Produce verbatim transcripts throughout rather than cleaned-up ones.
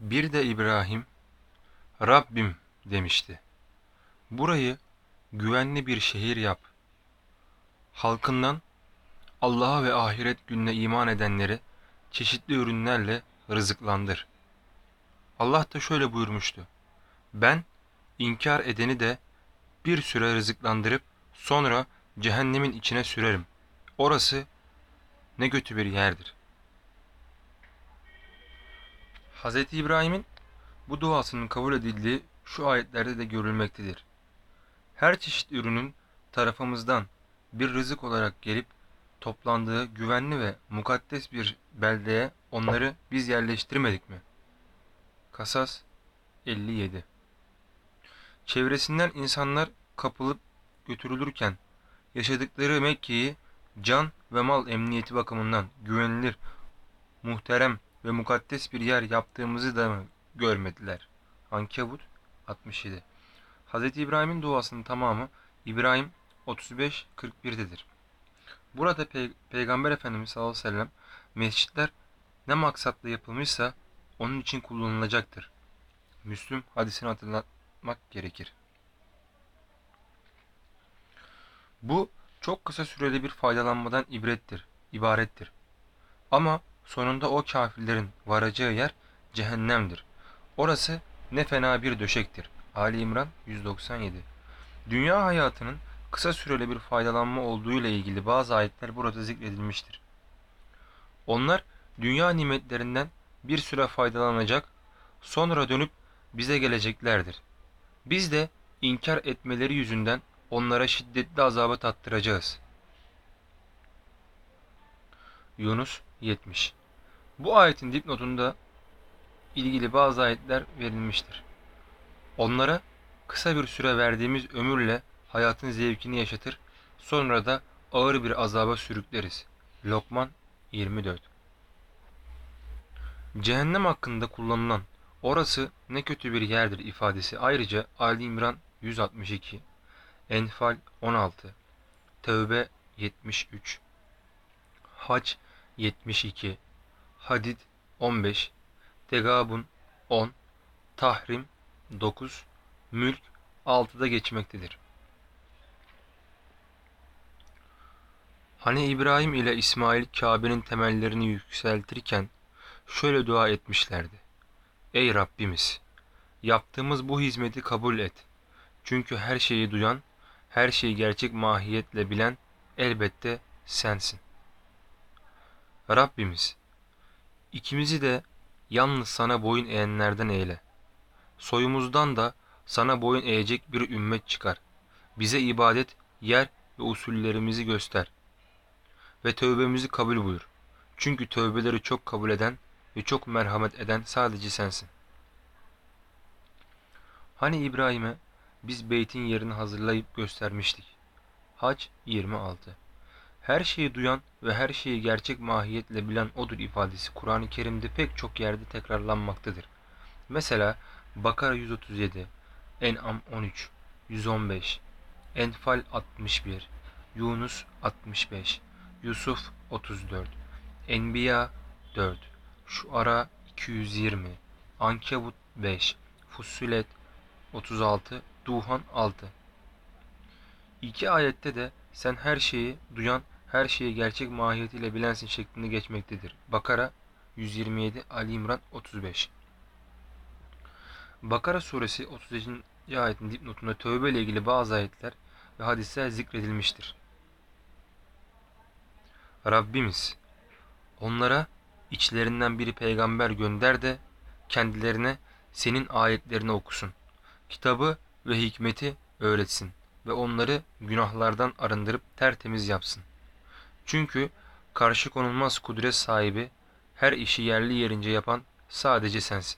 Bir de İbrahim, Rabbim demişti. Burayı güvenli bir şehir yap. Halkından Allah'a ve ahiret gününe iman edenleri çeşitli ürünlerle rızıklandır. Allah da şöyle buyurmuştu. Ben inkar edeni de bir süre rızıklandırıp sonra cehennemin içine sürerim. Orası ne kötü bir yerdir. Hz. İbrahim'in bu duasının kabul edildiği şu ayetlerde de görülmektedir. Her çeşit ürünün tarafımızdan bir rızık olarak gelip toplandığı güvenli ve mukaddes bir beldeye onları biz yerleştirmedik mi? Kasas elli yedi. Çevresinden insanlar kapılıp götürülürken yaşadıkları Mekke'yi can ve mal emniyeti bakımından güvenilir, muhterem ve mukaddes bir yer yaptığımızı da mı görmediler? Ankebut altmış yedi. Hz. İbrahim'in duasının tamamı İbrahim otuz beş kırk bir'dedir. Burada Pey Peygamber Efendimiz sallallahu aleyhi ve sellem mescitler ne maksatla yapılmışsa onun için kullanılacaktır. Müslüm hadisini hatırlatmak gerekir. Bu çok kısa süreli bir faydalanmadan ibrettir, ibarettir. Ama sonunda o kafirlerin varacağı yer cehennemdir. Orası ne fena bir döşektir. Ali İmran yüz doksan yedi. Dünya hayatının kısa süreli bir faydalanma olduğu ile ilgili bazı ayetler burada zikredilmiştir. Onlar dünya nimetlerinden bir süre faydalanacak, sonra dönüp bize geleceklerdir. Biz de inkar etmeleri yüzünden onlara şiddetli azabı tattıracağız. Yunus yetmiş. Bu ayetin dipnotunda ilgili bazı ayetler verilmiştir. Onlara kısa bir süre verdiğimiz ömürle hayatın zevkini yaşatır, sonra da ağır bir azaba sürükleriz. Lokman yirmi dört. Cehennem hakkında kullanılan "orası ne kötü bir yerdir" ifadesi ayrıca Ali İmran yüz altmış iki, Enfal on altı, Tevbe yetmiş üç, Hac yetmiş iki, Hadid on beş, Tegabun on, Tahrim dokuz, Mülk altıda geçmektedir. Hani İbrahim ile İsmail Kabe'nin temellerini yükseltirken şöyle dua etmişlerdi. Ey Rabbimiz! Yaptığımız bu hizmeti kabul et. Çünkü her şeyi duyan, her şeyi gerçek mahiyetle bilen elbette sensin. Rabbimiz, ikimizi de yalnız sana boyun eğenlerden eyle. Soyumuzdan da sana boyun eğecek bir ümmet çıkar. Bize ibadet, yer ve usullerimizi göster. Ve tövbemizi kabul buyur. Çünkü tövbeleri çok kabul eden ve çok merhamet eden sadece sensin. Hani İbrahim'e biz beytin yerini hazırlayıp göstermiştik. Hac yirmi altı. Her şeyi duyan ve her şeyi gerçek mahiyetle bilen odur ifadesi Kur'an-ı Kerim'de pek çok yerde tekrarlanmaktadır. Mesela Bakara yüz otuz yedi, En'am on üç, yüz on beş, Enfal altmış bir, Yunus altmış beş, Yusuf otuz dört, Enbiya dört, Şuara iki yüz yirmi, Ankebut beş, Fussilet otuz altı, Duhan altı. İki ayette de sen her şeyi duyan, her şeyi gerçek mahiyetiyle bilensin şeklinde geçmektedir. Bakara yüz yirmi yedi, Ali İmran otuz beş. Bakara suresi otuz beşinci ayetin dipnotunda tövbe ile ilgili bazı ayetler ve hadisler zikredilmiştir. Rabbimiz, onlara içlerinden biri peygamber gönder de kendilerine senin ayetlerini okusun. Kitabı ve hikmeti öğretsin ve onları günahlardan arındırıp tertemiz yapsın. Çünkü karşı konulmaz kudret sahibi, her işi yerli yerince yapan sadece sensin.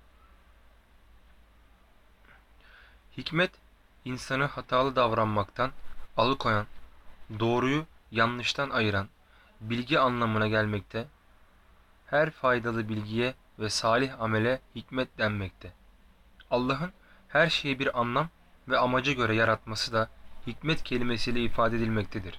Hikmet, insanı hatalı davranmaktan alıkoyan, doğruyu yanlıştan ayıran, bilgi anlamına gelmekte, her faydalı bilgiye ve salih amele hikmet denmekte. Allah'ın her şeyi bir anlam ve amaca göre yaratması da hikmet kelimesiyle ifade edilmektedir.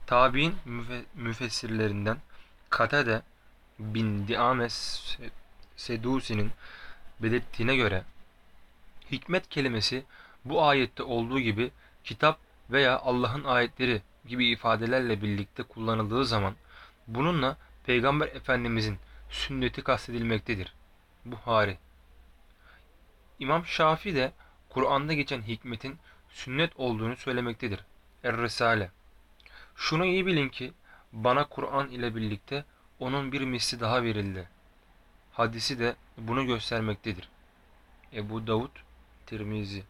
Tabi'in müfessirlerinden Katade bin Diames Sedusi'nin belirttiğine göre hikmet kelimesi bu ayette olduğu gibi kitap veya Allah'ın ayetleri gibi ifadelerle birlikte kullanıldığı zaman bununla Peygamber Efendimizin sünneti kastedilmektedir. Buhari. İmam Şafii de Kur'an'da geçen hikmetin sünnet olduğunu söylemektedir. Er-Risale. Şunu iyi bilin ki bana Kur'an ile birlikte onun bir misli daha verildi. Hadisi de bunu göstermektedir. Ebu Davud, Tirmizi.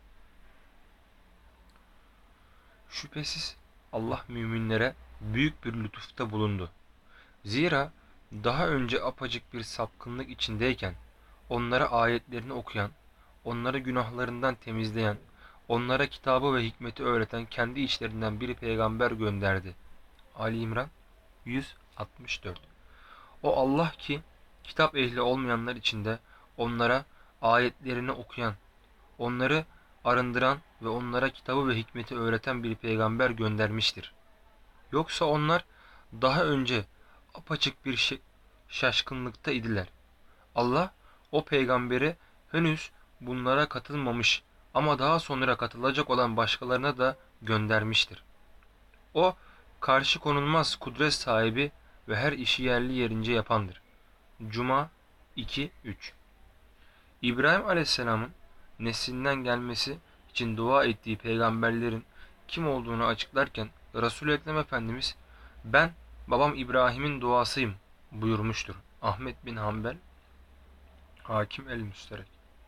Şüphesiz Allah müminlere büyük bir lütufta bulundu. Zira daha önce apacık bir sapkınlık içindeyken onlara ayetlerini okuyan, onları günahlarından temizleyen, onlara kitabı ve hikmeti öğreten kendi içlerinden bir peygamber gönderdi. Ali İmran yüz altmış dört. O Allah ki kitap ehli olmayanlar içinde onlara ayetlerini okuyan, onları arındıran ve onlara kitabı ve hikmeti öğreten bir peygamber göndermiştir. Yoksa onlar daha önce apaçık bir şa- şaşkınlıkta idiler. Allah o peygamberi henüz bunlara katılmamış ama daha sonra katılacak olan başkalarına da göndermiştir. O karşı konulmaz kudret sahibi ve her işi yerli yerince yapandır. Cuma iki üç. İbrahim Aleyhisselam'ın neslinden gelmesi için dua ettiği peygamberlerin kim olduğunu açıklarken Resul-i Ekrem Efendimiz ben babam İbrahim'in duasıyım buyurmuştur. Ahmet bin Hanbel, Hakim el-Müsterek.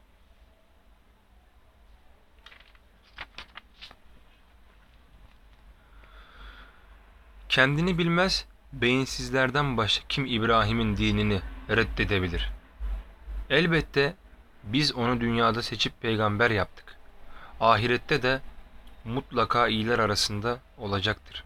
Kendini bilmez beyinsizlerden başka kim İbrahim'in dinini reddedebilir? Elbette biz onu dünyada seçip peygamber yaptık. Ahirette de mutlaka iyiler arasında olacaktır.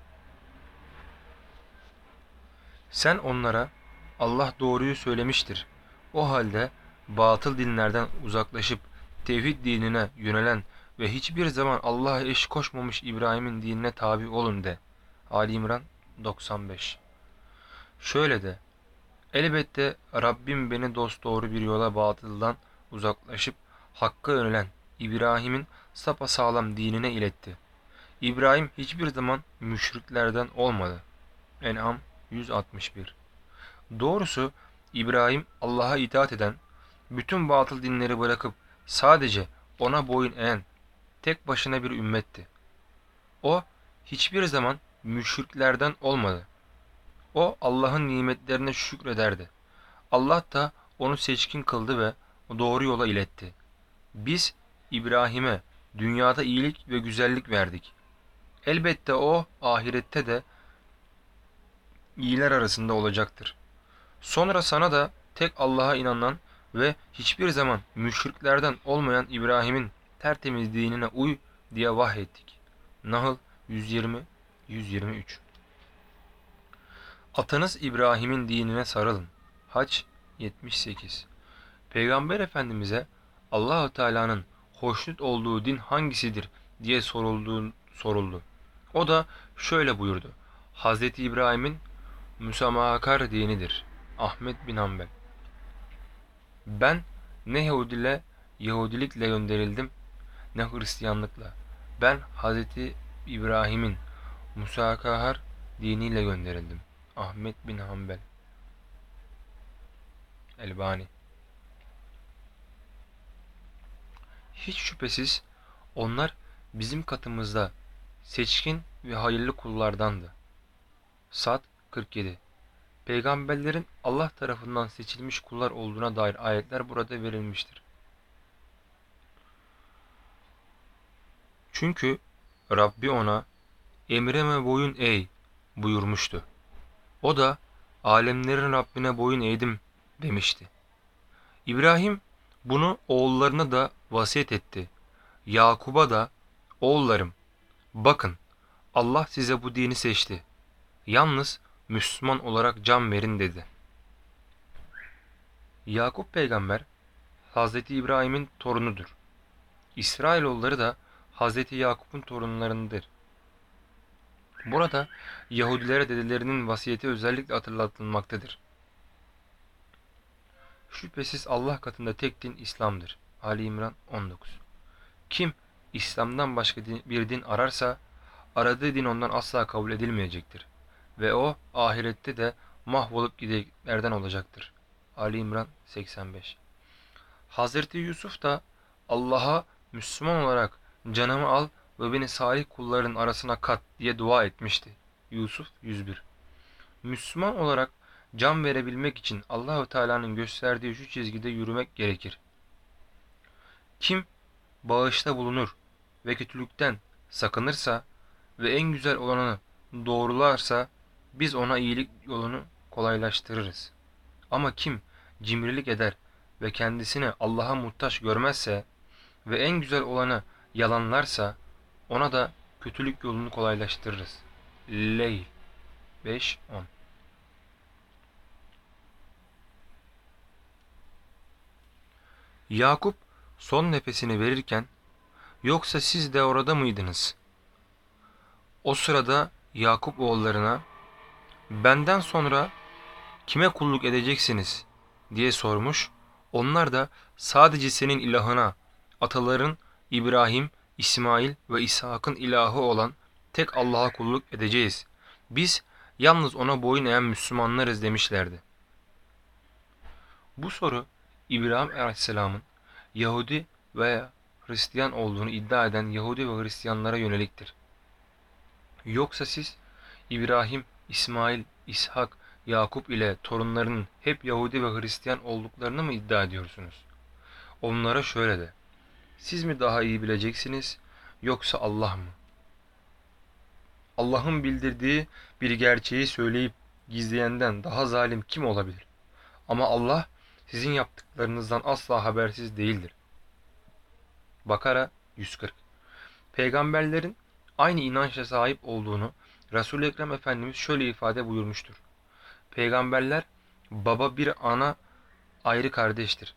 Sen onlara Allah doğruyu söylemiştir. O halde batıl dinlerden uzaklaşıp tevhid dinine yönelen ve hiçbir zaman Allah'a eş koşmamış İbrahim'in dinine tabi olun de. Ali İmran doksan beş. Şöyle de, elbette Rabbim beni dosdoğru bir yola batıldan uzaklaşıp hakka yönelen İbrahim'in sapasağlam dinine iletti. İbrahim hiçbir zaman müşriklerden olmadı. En'am yüz altmış bir. Doğrusu İbrahim Allah'a itaat eden, bütün batıl dinleri bırakıp sadece ona boyun eğen tek başına bir ümmetti. O hiçbir zaman müşriklerden olmadı. O Allah'ın nimetlerine şükrederdi. Allah da onu seçkin kıldı ve doğru yola iletti. Biz İbrahim'e dünyada iyilik ve güzellik verdik. Elbette o ahirette de iyiler arasında olacaktır. Sonra sana da tek Allah'a inanan ve hiçbir zaman müşriklerden olmayan İbrahim'in tertemiz dinine uy diye vahyettik. Nahl yüz yirmi yüz yirmi üç. Atanız İbrahim'in dinine sarılın. Haç yetmiş sekiz. Peygamber Efendimiz'e Allah-u Teala'nın hoşnut olduğu din hangisidir diye sorulduğu soruldu. O da şöyle buyurdu. Hazreti İbrahim'in müsamahakar dinidir. Ahmet bin Hanbel. Ben ne Yahudile, Yahudilikle gönderildim ne Hristiyanlıkla. Ben Hazreti İbrahim'in musakahar diniyle gönderildim. Ahmet bin Hanbel. Elbani. Hiç şüphesiz onlar bizim katımızda seçkin ve hayırlı kullardandı. Sad kırk yedi. Peygamberlerin Allah tarafından seçilmiş kullar olduğuna dair ayetler burada verilmiştir. Çünkü Rabbi ona emrime boyun eğ buyurmuştu. O da alemlerin Rabbine boyun eğdim demişti. İbrahim bunu oğullarına da vasiyet etti. Yakub'a da oğullarım bakın Allah size bu dini seçti. Yalnız Müslüman olarak can verin dedi. Yakup peygamber Hazreti İbrahim'in torunudur. İsrailoğulları da Hazreti Yakup'un torunlarındır. Burada Yahudilere dedelerinin vasiyeti özellikle hatırlatılmaktadır. Şüphesiz Allah katında tek din İslam'dır. Ali İmran on dokuz. Kim İslam'dan başka bir din ararsa aradığı din ondan asla kabul edilmeyecektir ve o ahirette de mahvolup gidenlerden olacaktır. Ali İmran seksen beş. Hazreti Yusuf da Allah'a Müslüman olarak canımı al ve beni salih kulların arasına kat diye dua etmişti. Yusuf yüz bir. Müslüman olarak can verebilmek için Allahu Teala'nın gösterdiği şu çizgide yürümek gerekir. Kim bağışta bulunur ve kötülükten sakınırsa ve en güzel olanı doğrularsa biz ona iyilik yolunu kolaylaştırırız. Ama kim cimrilik eder ve kendisini Allah'a muhtaç görmezse ve en güzel olanı yalanlarsa ona da kötülük yolunu kolaylaştırırız. Leyl beş on. Yakup son nefesini verirken yoksa siz de orada mıydınız? O sırada Yakup oğullarına benden sonra kime kulluk edeceksiniz diye sormuş. Onlar da sadece senin ilahına, ataların İbrahim, İsmail ve İshak'ın ilahı olan tek Allah'a kulluk edeceğiz. Biz yalnız ona boyun eğen Müslümanlarız demişlerdi. Bu soru İbrahim Aleyhisselam'ın Yahudi veya Hristiyan olduğunu iddia eden Yahudi ve Hristiyanlara yöneliktir. Yoksa siz İbrahim, İsmail, İshak, Yakup ile torunlarının hep Yahudi ve Hristiyan olduklarını mı iddia ediyorsunuz? Onlara şöyle de, siz mi daha iyi bileceksiniz yoksa Allah mı? Allah'ın bildirdiği bir gerçeği söyleyip gizleyenden daha zalim kim olabilir? Ama Allah sizin yaptıklarınızdan asla habersiz değildir. Bakara yüz kırk. Peygamberlerin aynı inançla sahip olduğunu Resul-i Ekrem Efendimiz şöyle ifade buyurmuştur. Peygamberler baba bir ana ayrı kardeştir.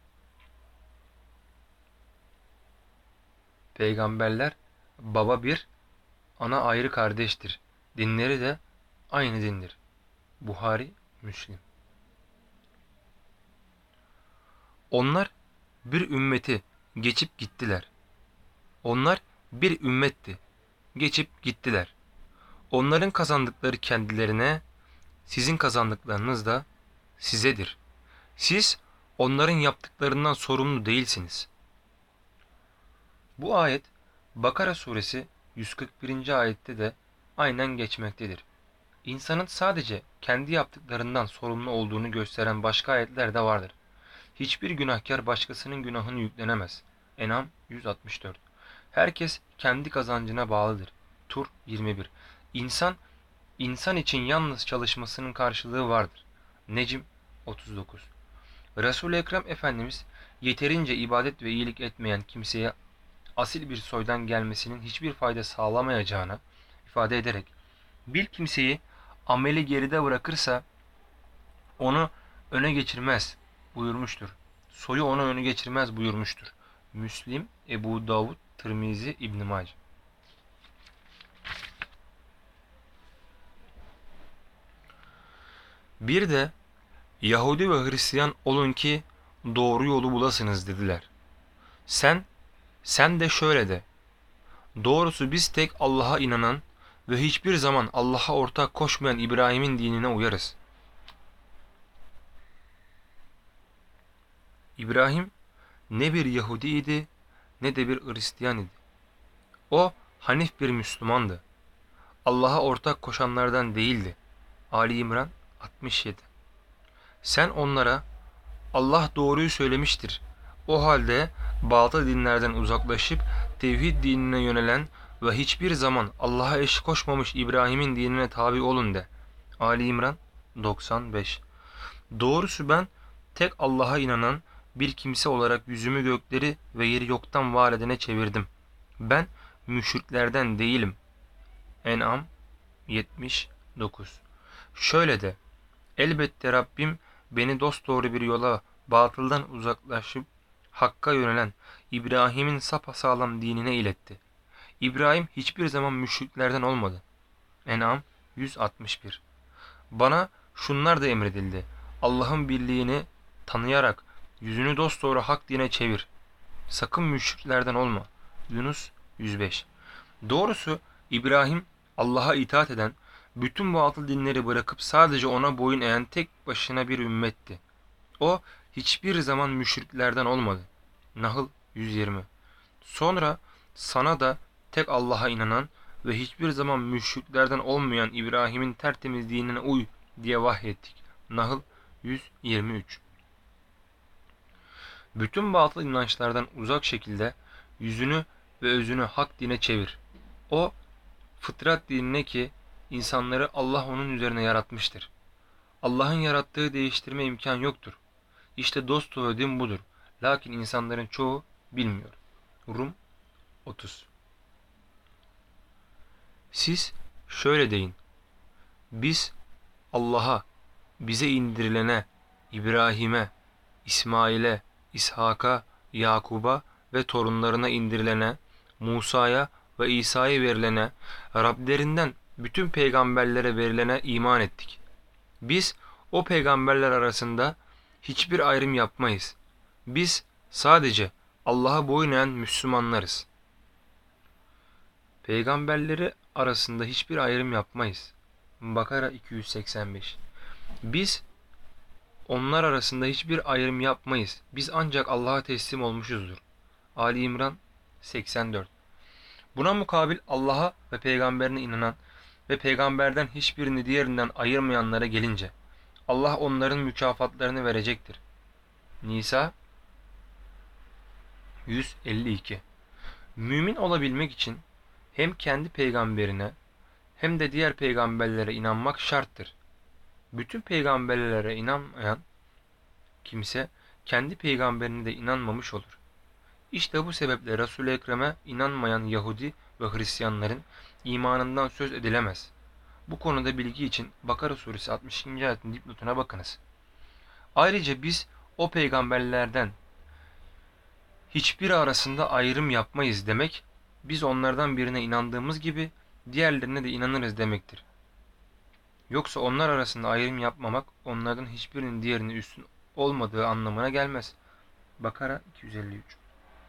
Peygamberler baba bir ana ayrı kardeştir. Dinleri de aynı dindir. Buhari, Müslim. Onlar bir ümmeti geçip gittiler. Onlar bir ümmetti. Geçip gittiler. Onların kazandıkları kendilerine, sizin kazandıklarınız da sizedir. Siz onların yaptıklarından sorumlu değilsiniz. Bu ayet Bakara suresi yüz kırk birinci ayette de aynen geçmektedir. İnsanın sadece kendi yaptıklarından sorumlu olduğunu gösteren başka ayetler de vardır. Hiçbir günahkar başkasının günahını yüklenemez. En'am yüz altmış dört. Herkes kendi kazancına bağlıdır. Tur yirmi bir. İnsan, insan için yalnız çalışmasının karşılığı vardır. Necm otuz dokuz. Resul-i Ekrem Efendimiz yeterince ibadet ve iyilik etmeyen kimseye asil bir soydan gelmesinin hiçbir fayda sağlamayacağını ifade ederek bir kimseyi ameli geride bırakırsa onu öne geçirmez buyurmuştur. Soyu onu öne geçirmez buyurmuştur. Müslim, Ebu Davud, Tirmizi, İbn Mace. Bir de Yahudi ve Hristiyan olun ki doğru yolu bulasınız dediler. Sen, sen de şöyle de. Doğrusu biz tek Allah'a inanan ve hiçbir zaman Allah'a ortak koşmayan İbrahim'in dinine uyarız. İbrahim ne bir Yahudiydi ne de bir Hristiyan idi. O Hanif bir Müslümandı. Allah'a ortak koşanlardan değildi. Ali İmran altmış yedi. Sen onlara Allah doğruyu söylemiştir. O halde batıl dinlerden uzaklaşıp tevhid dinine yönelen ve hiçbir zaman Allah'a eş koşmamış İbrahim'in dinine tabi olun de. Ali İmran doksan beş. Doğrusu ben tek Allah'a inanan bir kimse olarak yüzümü gökleri ve yeri yoktan var edene çevirdim. Ben müşriklerden değilim. En'am yetmiş dokuz. Şöyle de, elbette Rabbim beni dosdoğru bir yola batıldan uzaklaşıp Hakk'a yönelen İbrahim'in sapasağlam dinine iletti. İbrahim hiçbir zaman müşriklerden olmadı. En'am yüz altmış bir. Bana şunlar da emredildi. Allah'ın birliğini tanıyarak yüzünü dosdoğru hak dine çevir. Sakın müşriklerden olma. Yunus yüz beş. Doğrusu İbrahim Allah'a itaat eden, bütün batıl dinleri bırakıp sadece ona boyun eğen tek başına bir ümmetti. O hiçbir zaman müşriklerden olmadı. Nahl yüz yirmi. Sonra sana da tek Allah'a inanan ve hiçbir zaman müşriklerden olmayan İbrahim'in tertemiz dinine uy diye vahyettik. Nahl yüz yirmi üç. Bütün batıl inançlardan uzak şekilde yüzünü ve özünü hak dine çevir. O fıtrat dinine ki insanları Allah onun üzerine yaratmıştır. Allah'ın yarattığı değiştirme imkan yoktur. İşte dosdoğru din budur. Lakin insanların çoğu bilmiyor. Rum otuz. Siz şöyle deyin. Biz Allah'a, bize indirilene, İbrahim'e, İsmail'e, İshak'a, Yakub'a ve torunlarına indirilene, Musa'ya ve İsa'ya verilene, Rablerinden bütün peygamberlere verilene iman ettik. Biz o peygamberler arasında hiçbir ayrım yapmayız. Biz sadece Allah'a boyun eğen Müslümanlarız. Peygamberleri arasında hiçbir ayrım yapmayız. Bakara iki yüz seksen beş. Biz onlar arasında hiçbir ayrım yapmayız. Biz ancak Allah'a teslim olmuşuzdur. Ali İmran seksen dört. Buna mukabil Allah'a ve peygamberine inanan ve peygamberden hiçbirini diğerinden ayırmayanlara gelince Allah onların mükafatlarını verecektir. Nisa yüz elli iki. Mümin olabilmek için hem kendi peygamberine hem de diğer peygamberlere inanmak şarttır. Bütün peygamberlere inanmayan kimse kendi peygamberine de inanmamış olur. İşte bu sebeple Resul-i Ekrem'e inanmayan Yahudi ve Hristiyanların imanından söz edilemez. Bu konuda bilgi için Bakara suresi altmış ikinci ayetin dipnotuna bakınız. Ayrıca biz o peygamberlerden hiçbiri arasında ayrım yapmayız demek, biz onlardan birine inandığımız gibi diğerlerine de inanırız demektir. Yoksa onlar arasında ayrım yapmamak onlardan hiçbirinin diğerine üstün olmadığı anlamına gelmez. Bakara iki yüz elli üç.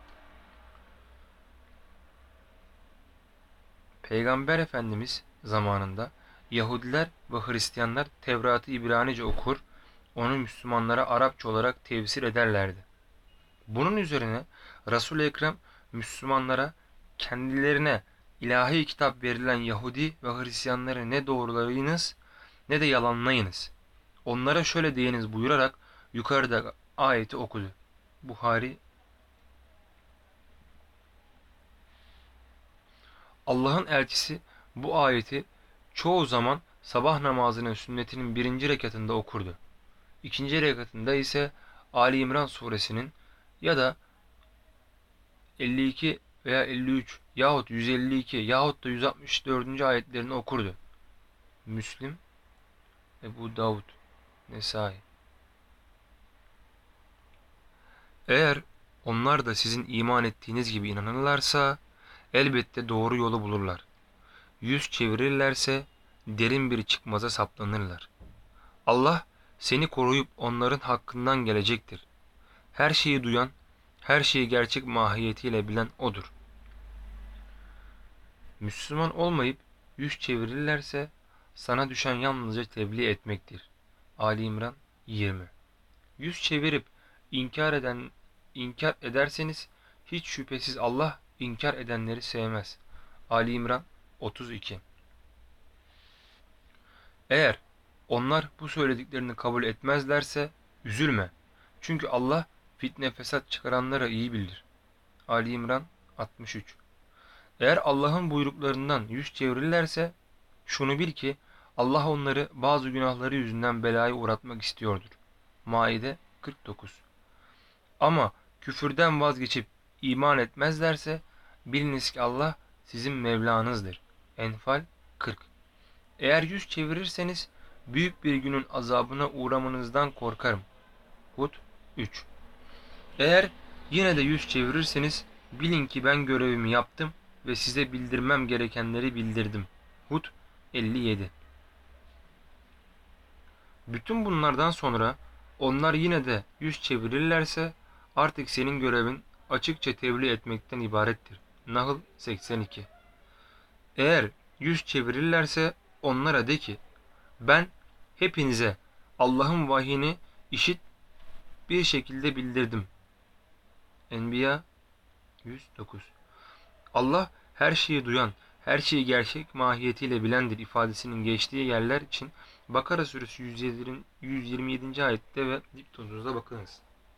Peygamber Efendimiz zamanında Yahudiler ve Hristiyanlar Tevrat'ı İbranice okur, onu Müslümanlara Arapça olarak tefsir ederlerdi. Bunun üzerine Resul-i Ekrem Müslümanlara kendilerine ilahi kitap verilen Yahudi ve Hristiyanları ne doğrulayınız ne de yalanlayınız. Onlara şöyle deyiniz buyurarak yukarıda ayeti okudu. Buhari. Allah'ın elçisi bu ayeti çoğu zaman sabah namazının sünnetinin birinci rekatında okurdu. İkinci rekatında ise Ali İmran suresinin ya da elli iki veya elli üç yahut yüz elli iki yahut da yüz altmış dördüncü ayetlerini okurdu. Müslim, Ebu Davud, Nesai. Eğer onlar da sizin iman ettiğiniz gibi inanırlarsa elbette doğru yolu bulurlar. Yüz çevirirlerse derin bir çıkmaza saplanırlar. Allah seni koruyup onların hakkından gelecektir. Her şeyi duyan, her şeyi gerçek mahiyetiyle bilen O'dur. Müslüman olmayıp yüz çevirirlerse sana düşen yalnızca tebliğ etmektir. Ali İmran yirmi. Yüz çevirip inkar eden inkar ederseniz hiç şüphesiz Allah inkar edenleri sevmez. Ali İmran otuz iki. Eğer onlar bu söylediklerini kabul etmezlerse üzülme. Çünkü Allah fitne fesat çıkaranlara iyi bilir. Ali İmran altmış üç. Eğer Allah'ın buyruklarından yüz çevirirlerse şunu bil ki Allah onları bazı günahları yüzünden belaya uğratmak istiyordur. Maide kırk dokuz. Ama küfürden vazgeçip iman etmezlerse biliniz ki Allah sizin Mevlanızdır. Enfal kırk. Eğer yüz çevirirseniz büyük bir günün azabına uğramanızdan korkarım. Hud üç. Eğer yine de yüz çevirirseniz bilin ki ben görevimi yaptım ve size bildirmem gerekenleri bildirdim. Hud elli yedi. Bütün bunlardan sonra Onlar yine de yüz çevirirlerse artık senin görevin açıkça tebliğ etmekten ibarettir. Nahl seksen iki. Eğer yüz çevirirlerse onlara de ki, ben hepinize Allah'ın vahyini işit bir şekilde bildirdim. Enbiya yüz dokuz. Allah her şeyi duyan, her şeyi gerçek mahiyetiyle bilendir ifadesinin geçtiği yerler için Bakara suresi yüz yirmi yedinci ayette ve dipnotunuza bakınız.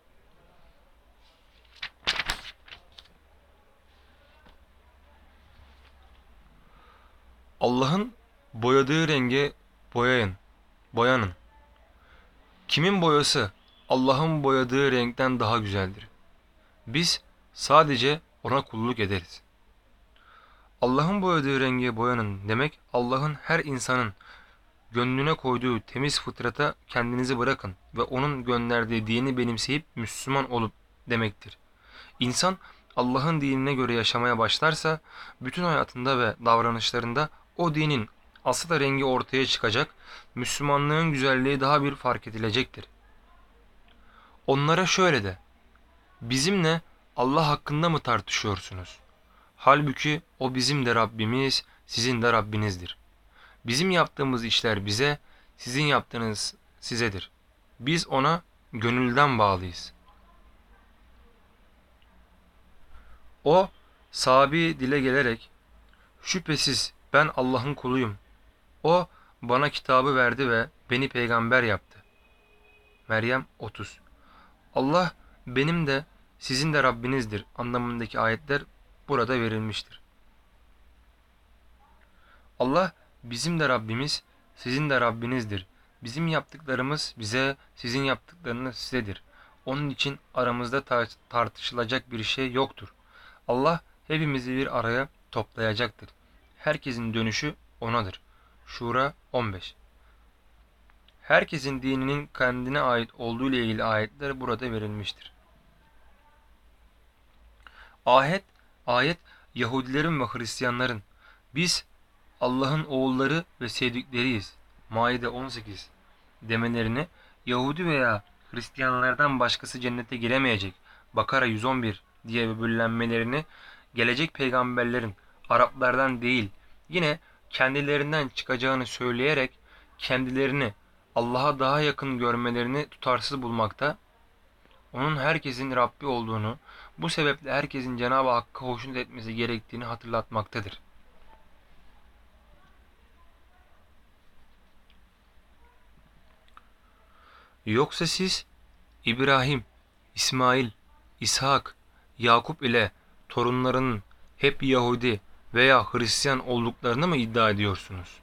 Allah'ın boyadığı renge boyayın, boyanın. Kimin boyası Allah'ın boyadığı renkten daha güzeldir? Biz sadece ona kulluk ederiz. Allah'ın boyadığı renge boyanın demek, Allah'ın her insanın gönlüne koyduğu temiz fıtrata kendinizi bırakın ve onun gönderdiği dini benimseyip Müslüman olup demektir. İnsan Allah'ın dinine göre yaşamaya başlarsa bütün hayatında ve davranışlarında o dinin asıl rengi ortaya çıkacak, Müslümanlığın güzelliği daha bir fark edilecektir. Onlara şöyle de, bizimle Allah hakkında mı tartışıyorsunuz? Halbuki o bizim de Rabbimiz, sizin de Rabbinizdir. Bizim yaptığımız işler bize, sizin yaptığınız sizedir. Biz ona gönülden bağlıyız. O sabi dile gelerek, şüphesiz ben Allah'ın kuluyum. O bana kitabı verdi ve beni peygamber yaptı. Meryem otuz. Allah benim de sizin de Rabbinizdir anlamındaki ayetler burada verilmiştir. Allah bizim de Rabbimiz, sizin de Rabbinizdir. Bizim yaptıklarımız bize, sizin yaptıklarınız sizedir. Onun için aramızda tar- tartışılacak bir şey yoktur. Allah hepimizi bir araya toplayacaktır. Herkesin dönüşü O'nadır. Şura on beş. Herkesin dininin kendine ait olduğu ile ilgili ayetler burada verilmiştir. Ayet, ayet Yahudilerin ve Hristiyanların biz Allah'ın oğulları ve sevdikleriyiz. Maide on sekiz demelerini, Yahudi veya Hristiyanlardan başkası cennete giremeyecek Bakara yüz on bir diye böbürlenmelerini, gelecek peygamberlerin Araplardan değil yine kendilerinden çıkacağını söyleyerek kendilerini Allah'a daha yakın görmelerini tutarsız bulmakta, onun herkesin Rabbi olduğunu, bu sebeple herkesin Cenab-ı Hakk'a hoşnut etmesi gerektiğini hatırlatmaktadır. Yoksa siz İbrahim, İsmail, İshak, Yakup ile torunlarının hep Yahudi veya Hristiyan olduklarını mı iddia ediyorsunuz?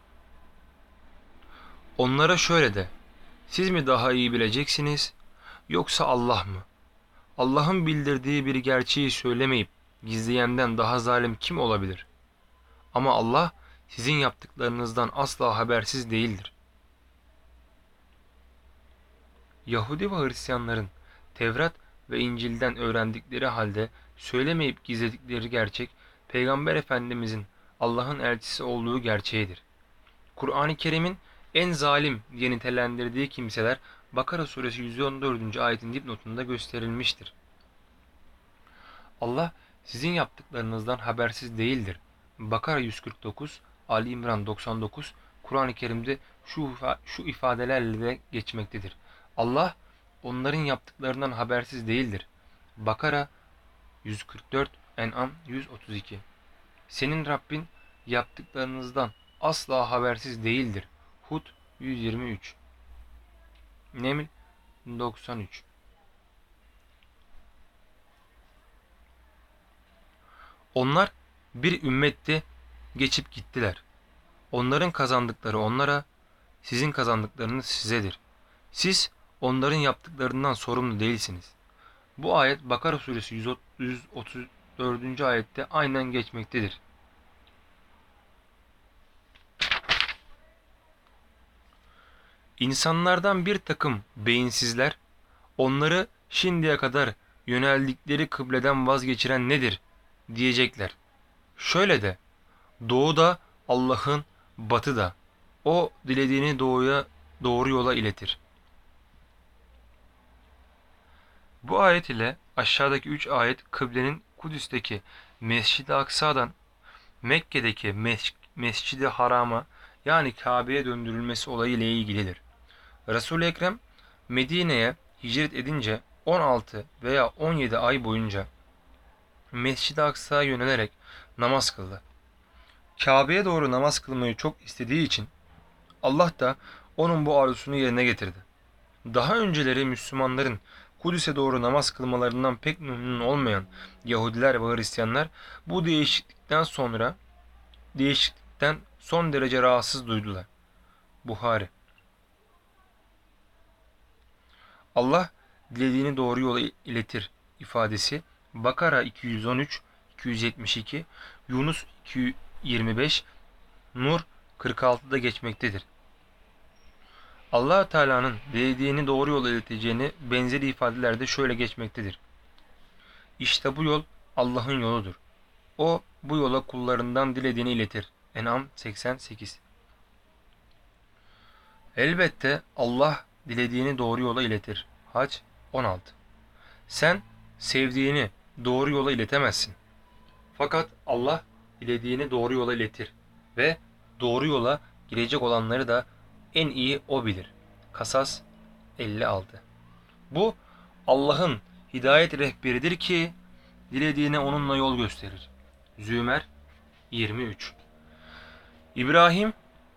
Onlara şöyle de, siz mi daha iyi bileceksiniz, yoksa Allah mı? Allah'ın bildirdiği bir gerçeği söylemeyip gizleyenden daha zalim kim olabilir? Ama Allah sizin yaptıklarınızdan asla habersiz değildir. Yahudi ve Hristiyanların Tevrat ve İncil'den öğrendikleri halde söylemeyip gizledikleri gerçek, Peygamber Efendimizin Allah'ın elçisi olduğu gerçeğidir. Kur'an-ı Kerim'in en zalim diye nitelendirdiği kimseler Bakara suresi yüz on dördüncü ayetin dipnotunda gösterilmiştir. Allah sizin yaptıklarınızdan habersiz değildir. Bakara yüz kırk dokuz, Ali İmran doksan dokuz, Kur'an-ı Kerim'de şu, şu ifadelerle de geçmektedir. Allah onların yaptıklarından habersiz değildir. Bakara yüz kırk dört, En'am yüz otuz iki. Senin Rabbin yaptıklarınızdan asla habersiz değildir. Hud yüz yirmi üç. Neml doksan üç. Onlar bir ümmetti, geçip gittiler. Onların kazandıkları onlara, sizin kazandıklarınız sizedir. Siz onların yaptıklarından sorumlu değilsiniz. Bu ayet Bakara suresi yüz otuz dördüncü ayette aynen geçmektedir. İnsanlardan bir takım beyinsizler, onları şimdiye kadar yöneldikleri kıbleden vazgeçiren nedir diyecekler. Şöyle de, doğuda Allah'ın, batıda, o dilediğini doğuya doğru yola iletir. Bu ayet ile aşağıdaki üç ayet kıblenin Kudüs'teki Mescid-i Aksa'dan Mekke'deki Mes- Mescid-i Haram'a yani Kabe'ye döndürülmesi olayı ile ilgilidir. Resul-i Ekrem Medine'ye hicret edince on altı veya on yedi ay boyunca Mescid-i Aksa'ya yönelerek namaz kıldı. Kabe'ye doğru namaz kılmayı çok istediği için Allah da onun bu arzusunu yerine getirdi. Daha önceleri Müslümanların Kudüs'e doğru namaz kılmalarından pek memnun olmayan Yahudiler ve Hristiyanlar bu değişiklikten sonra değişiklikten son derece rahatsız duydular. Buhari. Allah dilediğini doğru yola iletir ifadesi Bakara iki yüz on üç, iki yüz yetmiş iki, Yunus iki yüz yirmi beş, Nur kırk altıda geçmektedir. Allah Teala'nın dilediğini doğru yola ileteceğini benzeri ifadelerde şöyle geçmektedir. İşte bu yol Allah'ın yoludur. O bu yola kullarından dilediğini iletir. En'am seksen sekiz. Elbette Allah dilediğini doğru yola iletir. Hac on altı. Sen sevdiğini doğru yola iletemezsin. Fakat Allah dilediğini doğru yola iletir ve doğru yola girecek olanları da en iyi O bilir. Kasas elli altı. Bu Allah'ın hidayet rehberidir ki dilediğine onunla yol gösterir. Zümer yirmi üç. İbrahim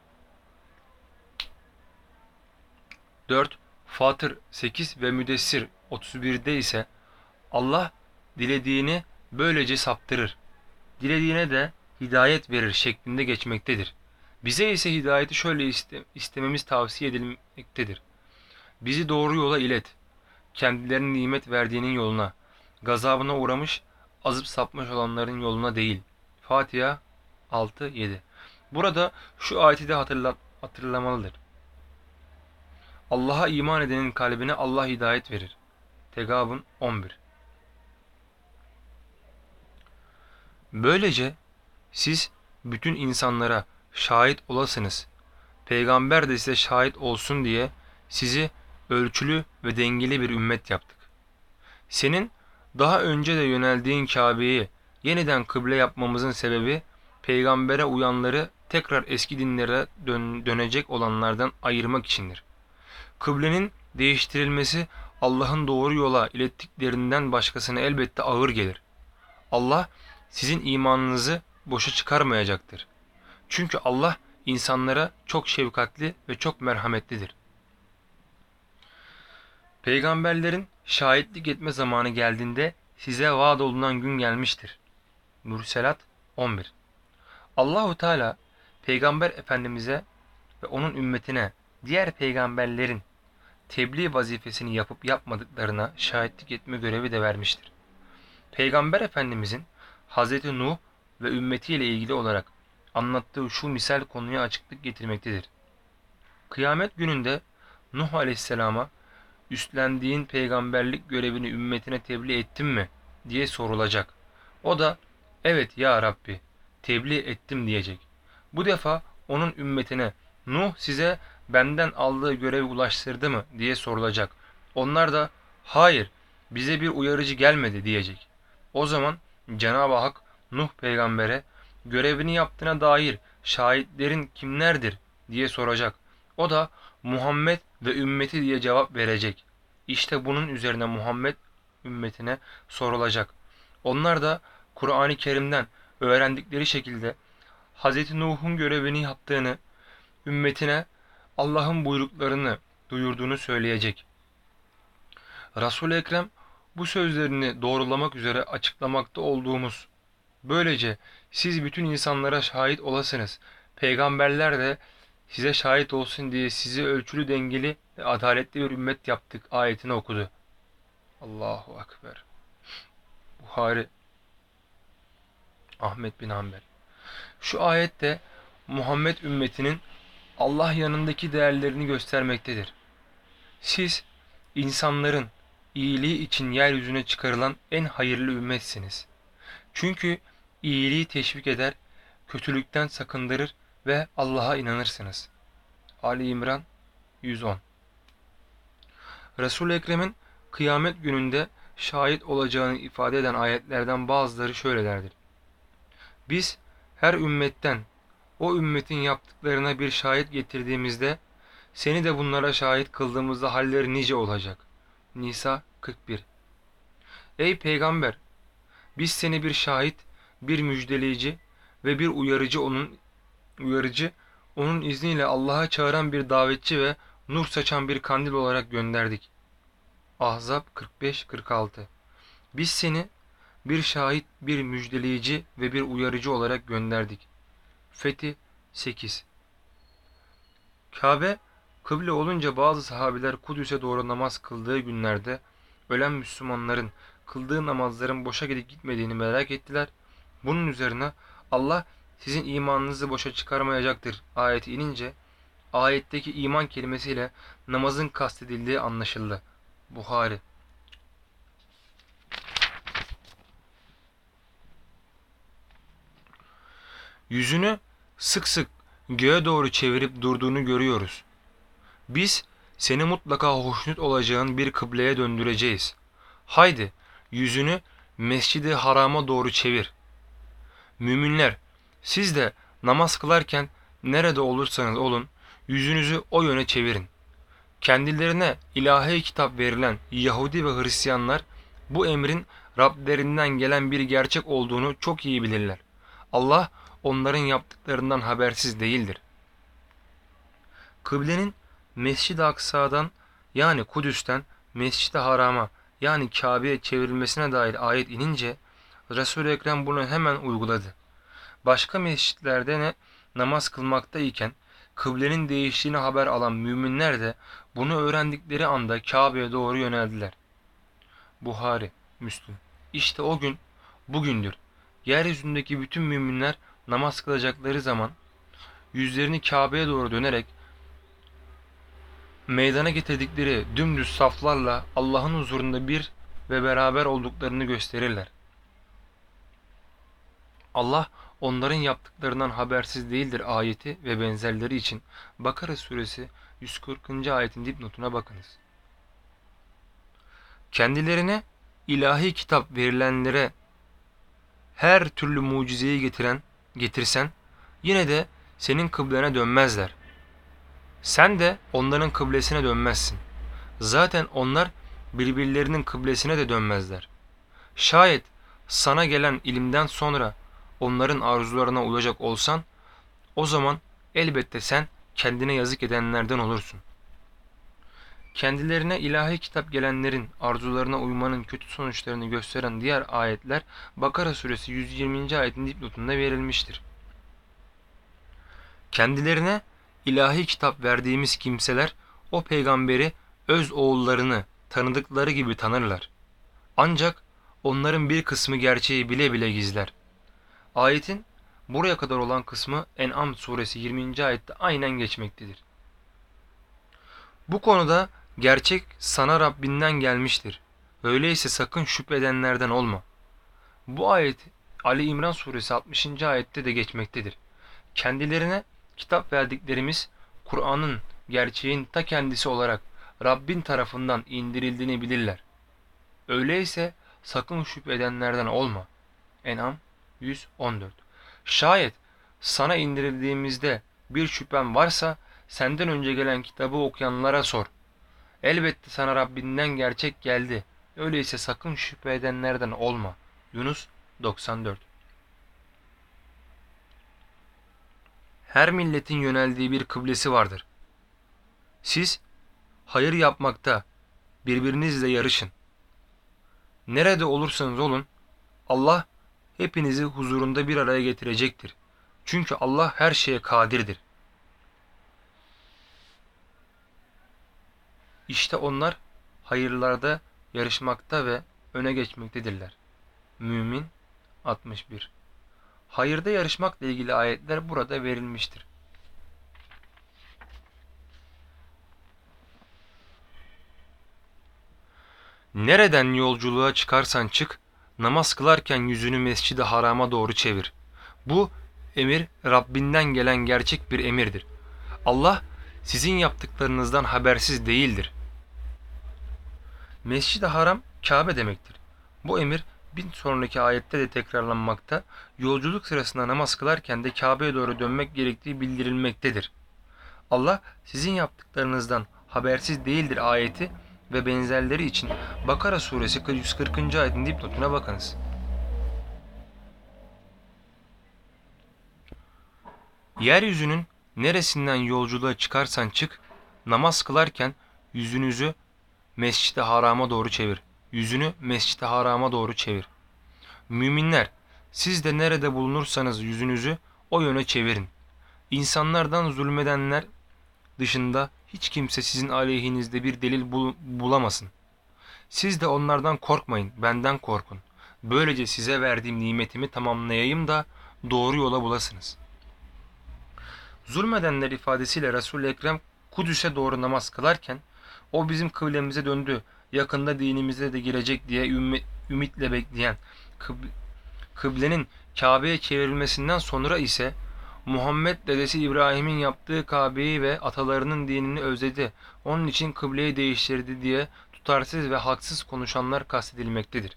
dört, Fatır sekiz ve Müdessir otuz birde ise Allah dilediğini böylece saptırır, dilediğine de hidayet verir şeklinde geçmektedir. Bize ise hidayeti şöyle iste, istememiz tavsiye edilmektedir. Bizi doğru yola ilet, kendilerine nimet verdiğinin yoluna, gazabına uğramış, azıp sapmış olanların yoluna değil. Fatiha altı yedi. Burada şu ayeti de hatırla, hatırlamalıdır. Allah'a iman edenin kalbine Allah hidayet verir. Tegabun on bir. Böylece siz bütün insanlara şahit olasınız. Peygamber de size şahit olsun diye sizi ölçülü ve dengeli bir ümmet yaptık. Senin daha önce de yöneldiğin Kabe'yi yeniden kıble yapmamızın sebebi peygambere uyanları tekrar eski dinlere dön dönecek olanlardan ayırmak içindir. Kıblenin değiştirilmesi Allah'ın doğru yola ilettiklerinden başkasına elbette ağır gelir. Allah sizin imanınızı boşa çıkarmayacaktır. Çünkü Allah insanlara çok şefkatli ve çok merhametlidir. Peygamberlerin şahitlik etme zamanı geldiğinde size vaad olunan gün gelmiştir. Mürselat on bir. Allahu Teala Peygamber Efendimize ve onun ümmetine diğer peygamberlerin tebliğ vazifesini yapıp yapmadıklarına şahitlik etme görevi de vermiştir. Peygamber Efendimizin Hz. Nuh ve ümmetiyle ilgili olarak anlattığı şu misal konuya açıklık getirmektedir. Kıyamet gününde Nuh Aleyhisselam'a üstlendiğin peygamberlik görevini ümmetine tebliğ ettin mi diye sorulacak. O da evet ya Rabbi tebliğ ettim diyecek. Bu defa onun ümmetine Nuh size benden aldığı görevi ulaştırdı mı diye sorulacak. Onlar da hayır bize bir uyarıcı gelmedi diyecek. O zaman Cenab-ı Hak Nuh peygambere görevini yaptığına dair şahitlerin kimlerdir diye soracak. O da Muhammed ve ümmeti diye cevap verecek. İşte bunun üzerine Muhammed ümmetine sorulacak. Onlar da Kur'an-ı Kerim'den öğrendikleri şekilde Hz. Nuh'un görevini yaptığını, ümmetine Allah'ın buyruklarını duyurduğunu söyleyecek. Resul-i Ekrem bu sözlerini doğrulamak üzere açıklamakta olduğumuz, böylece siz bütün insanlara şahit olasınız, peygamberler de size şahit olsun diye sizi ölçülü dengeli ve adaletli bir ümmet yaptık ayetini okudu. Allahu Ekber. Buhari, Ahmet bin Hanbel. Şu ayette Muhammed ümmetinin Allah yanındaki değerlerini göstermektedir. Siz insanların iyiliği için yeryüzüne çıkarılan en hayırlı ümmetsiniz. Çünkü iyiliği teşvik eder, kötülükten sakındırır ve Allah'a inanırsınız. Ali İmran yüz on. Resul-i Ekrem'in kıyamet gününde şahit olacağını ifade eden ayetlerden bazıları şöylelerdir. Biz her ümmetten o ümmetin yaptıklarına bir şahit getirdiğimizde seni de bunlara şahit kıldığımızda halleri nice olacak. Nisa kırk bir. Ey peygamber! Biz seni bir şahit, bir müjdeleyici ve bir uyarıcı onun uyarıcı, onun izniyle Allah'a çağıran bir davetçi ve nur saçan bir kandil olarak gönderdik. Ahzab kırk beş kırk altı. Biz seni bir şahit, bir müjdeleyici ve bir uyarıcı olarak gönderdik. Fetih sekiz. Kabe kıble olunca bazı sahabiler Kudüs'e doğru namaz kıldığı günlerde ölen Müslümanların kıldığı namazların boşa gidip gitmediğini merak ettiler. Bunun üzerine Allah sizin imanınızı boşa çıkarmayacaktır ayeti inince ayetteki iman kelimesiyle namazın kastedildiği anlaşıldı. Buhari. Yüzünü sık sık göğe doğru çevirip durduğunu görüyoruz. Biz seni mutlaka hoşnut olacağın bir kıbleye döndüreceğiz. Haydi yüzünü Mescid-i Haram'a doğru çevir. Müminler, siz de namaz kılarken nerede olursanız olun yüzünüzü o yöne çevirin. Kendilerine ilahi kitap verilen Yahudi ve Hristiyanlar bu emrin Rablerinden gelen bir gerçek olduğunu çok iyi bilirler. Allah onların yaptıklarından habersiz değildir. Kıblenin Mescid-i Aksa'dan yani Kudüs'ten Mescid-i Haram'a yani Kabe'ye çevrilmesine dair ayet inince Resul-i Ekrem bunu hemen uyguladı. Başka mescitlerde ne namaz kılmaktayken kıblenin değiştiğini haber alan müminler de bunu öğrendikleri anda Kabe'ye doğru yöneldiler. Buhari, Müslüm. İşte o gün bugündür. Yeryüzündeki bütün müminler namaz kılacakları zaman yüzlerini Kabe'ye doğru dönerek meydana getirdikleri dümdüz saflarla Allah'ın huzurunda bir ve beraber olduklarını gösterirler. Allah onların yaptıklarından habersiz değildir ayeti ve benzerleri için Bakara suresi yüz kırkıncı ayetin dipnotuna bakınız. Kendilerine ilahi kitap verilenlere her türlü mucizeyi getiren getirsen yine de senin kıblene dönmezler. Sen de onların kıblesine dönmezsin. Zaten onlar birbirlerinin kıblesine de dönmezler. Şayet sana gelen ilimden sonra onların arzularına uyacak olsan, o zaman elbette sen kendine yazık edenlerden olursun. Kendilerine ilahi kitap gelenlerin arzularına uymanın kötü sonuçlarını gösteren diğer ayetler Bakara suresi yüz yirminci ayetin dipnotunda verilmiştir. Kendilerine ilahi kitap verdiğimiz kimseler o peygamberi öz oğullarını tanıdıkları gibi tanırlar. Ancak onların bir kısmı gerçeği bile bile gizler. Ayetin buraya kadar olan kısmı En'am suresi yirminci ayette aynen geçmektedir. Bu konuda gerçek sana Rabbinden gelmiştir. Öyleyse sakın şüphedenlerden olma. Bu ayet Ali İmran suresi altmışıncı ayette de geçmektedir. Kendilerine kitap verdiklerimiz Kur'an'ın gerçeğin ta kendisi olarak Rabbin tarafından indirildiğini bilirler. Öyleyse sakın şüphe edenlerden olma. En'am yüz on dört. Şayet sana indirildiğimizde bir şüphen varsa senden önce gelen kitabı okuyanlara sor. Elbette sana Rabbinden gerçek geldi. Öyleyse sakın şüphe edenlerden olma. Yunus doksan dört. Her milletin yöneldiği bir kıblesi vardır. Siz hayır yapmakta birbirinizle yarışın. Nerede olursanız olun Allah hepinizi huzurunda bir araya getirecektir. Çünkü Allah her şeye kadirdir. İşte onlar hayırlarda yarışmakta ve öne geçmektedirler. Mümin altmış bir. Hayırda yarışmakla ilgili ayetler burada verilmiştir. Nereden yolculuğa çıkarsan çık, namaz kılarken yüzünü Mescid-i Haram'a doğru çevir. Bu emir Rabbinden gelen gerçek bir emirdir. Allah sizin yaptıklarınızdan habersiz değildir. Mescid-i Haram Kabe demektir. Bu emir bir sonraki ayette de tekrarlanmakta, yolculuk sırasında namaz kılarken de Kabe'ye doğru dönmek gerektiği bildirilmektedir. Allah sizin yaptıklarınızdan habersiz değildir ayeti ve benzerleri için Bakara suresi yüz kırkıncı ayetin dipnotuna bakınız. Yeryüzünün neresinden yolculuğa çıkarsan çık, namaz kılarken yüzünüzü Mescid-i Haram'a doğru çevir. Yüzünü Mescid-i Haram'a doğru çevir. Müminler, siz de nerede bulunursanız yüzünüzü o yöne çevirin. İnsanlardan zulmedenler dışında hiç kimse sizin aleyhinizde bir delil bul bulamasın. Siz de onlardan korkmayın, benden korkun. Böylece size verdiğim nimetimi tamamlayayım da doğru yola bulasınız. Zulmedenler ifadesiyle Resul-i Ekrem Kudüs'e doğru namaz kılarken o bizim kıblemize döndü, yakında dinimize de girecek diye ümitle bekleyen kıblenin Kabe'ye çevrilmesinden sonra ise Muhammed dedesi İbrahim'in yaptığı Kabe'yi ve atalarının dinini özledi, onun için kıbleyi değiştirdi diye tutarsız ve haksız konuşanlar kastedilmektedir.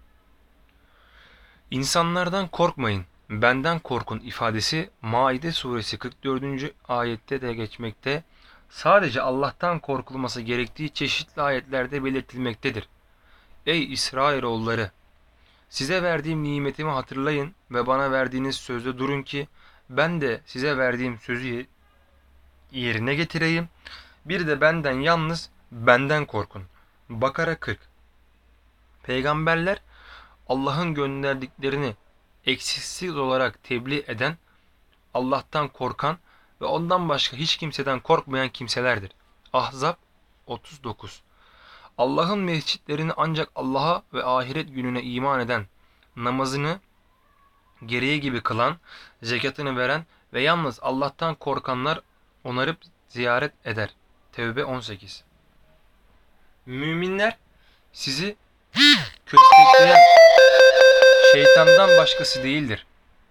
İnsanlardan korkmayın, benden korkun ifadesi Maide suresi kırk dördüncü ayette de geçmekte, sadece Allah'tan korkulması gerektiği çeşitli ayetlerde belirtilmektedir. Ey İsrailoğulları! Size verdiğim nimetimi hatırlayın ve bana verdiğiniz sözde durun ki ben de size verdiğim sözü yerine getireyim. Bir de benden yalnız benden korkun. Bakara kırk. Peygamberler Allah'ın gönderdiklerini eksiksiz olarak tebliğ eden, Allah'tan korkan ve ondan başka hiç kimseden korkmayan kimselerdir. Ahzab otuz dokuz. Allah'ın mescitlerini ancak Allah'a ve ahiret gününe iman eden, namazını gereği gibi kılan, zekatını veren ve yalnız Allah'tan korkanlar onarıp ziyaret eder. Tevbe on sekiz. Müminler sizi köstekleyen şeytandan başkası değildir.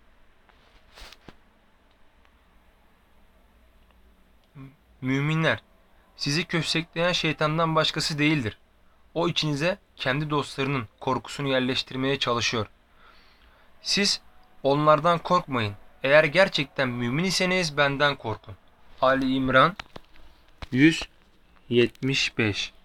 Müminler sizi köstekleyen şeytandan başkası değildir. O içinize kendi dostlarının korkusunu yerleştirmeye çalışıyor. Siz onlardan korkmayın. Eğer gerçekten mümin iseniz benden korkun. Ali İmran yüz yetmiş beş.